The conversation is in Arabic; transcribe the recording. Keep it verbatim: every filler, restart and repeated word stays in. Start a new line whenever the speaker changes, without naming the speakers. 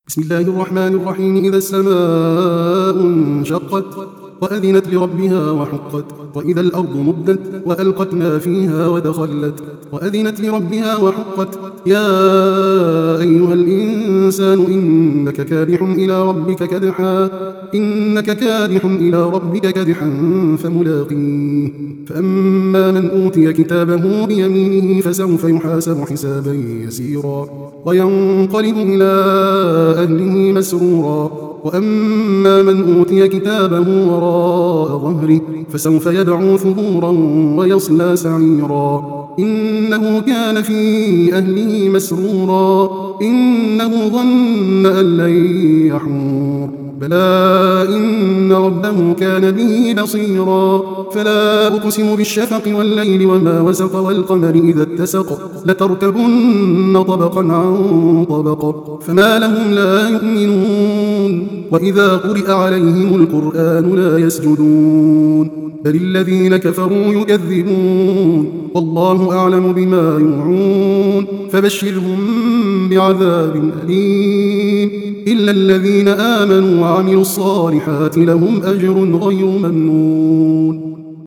بسم الله الرحمن الرحيم. إذا السماء انشقت وأذنت لربها وحقت وإذا الأرض مدت وألقت ما فيها ودخلت وأذنت لربها وحقت. يا أيها الإنسان إنك كادح إلى ربك كدحا إنك كادح إلى ربك كدحا فملاقيه. فأما من أوتي كتابه بيمينه فسوف يحاسب حسابا يسيرا وينقلب إلى أهله مسرورا. وأما من أوتي كتابه وراء ظهره فسوف يدعو ثبورا ويصلى سعيرا. إنه كان في أهله مسرورا إنه ظن أن لن يحور بلى إن ربه كان به بصيرا. فلا أقسم بالشفق والليل وما وسق والقمر إذا اتسق لتركبن طبقا عن طبق فما لهم لا يؤمنون. وإذا قرئ عليهم القرآن لا يسجدون بل الذين كفروا يكذبون والله أعلم بما يوعون. فبشرهم بعذاب أليم إلا الذين آمنوا وعملوا الصالحات لهم أجر غير ممنون.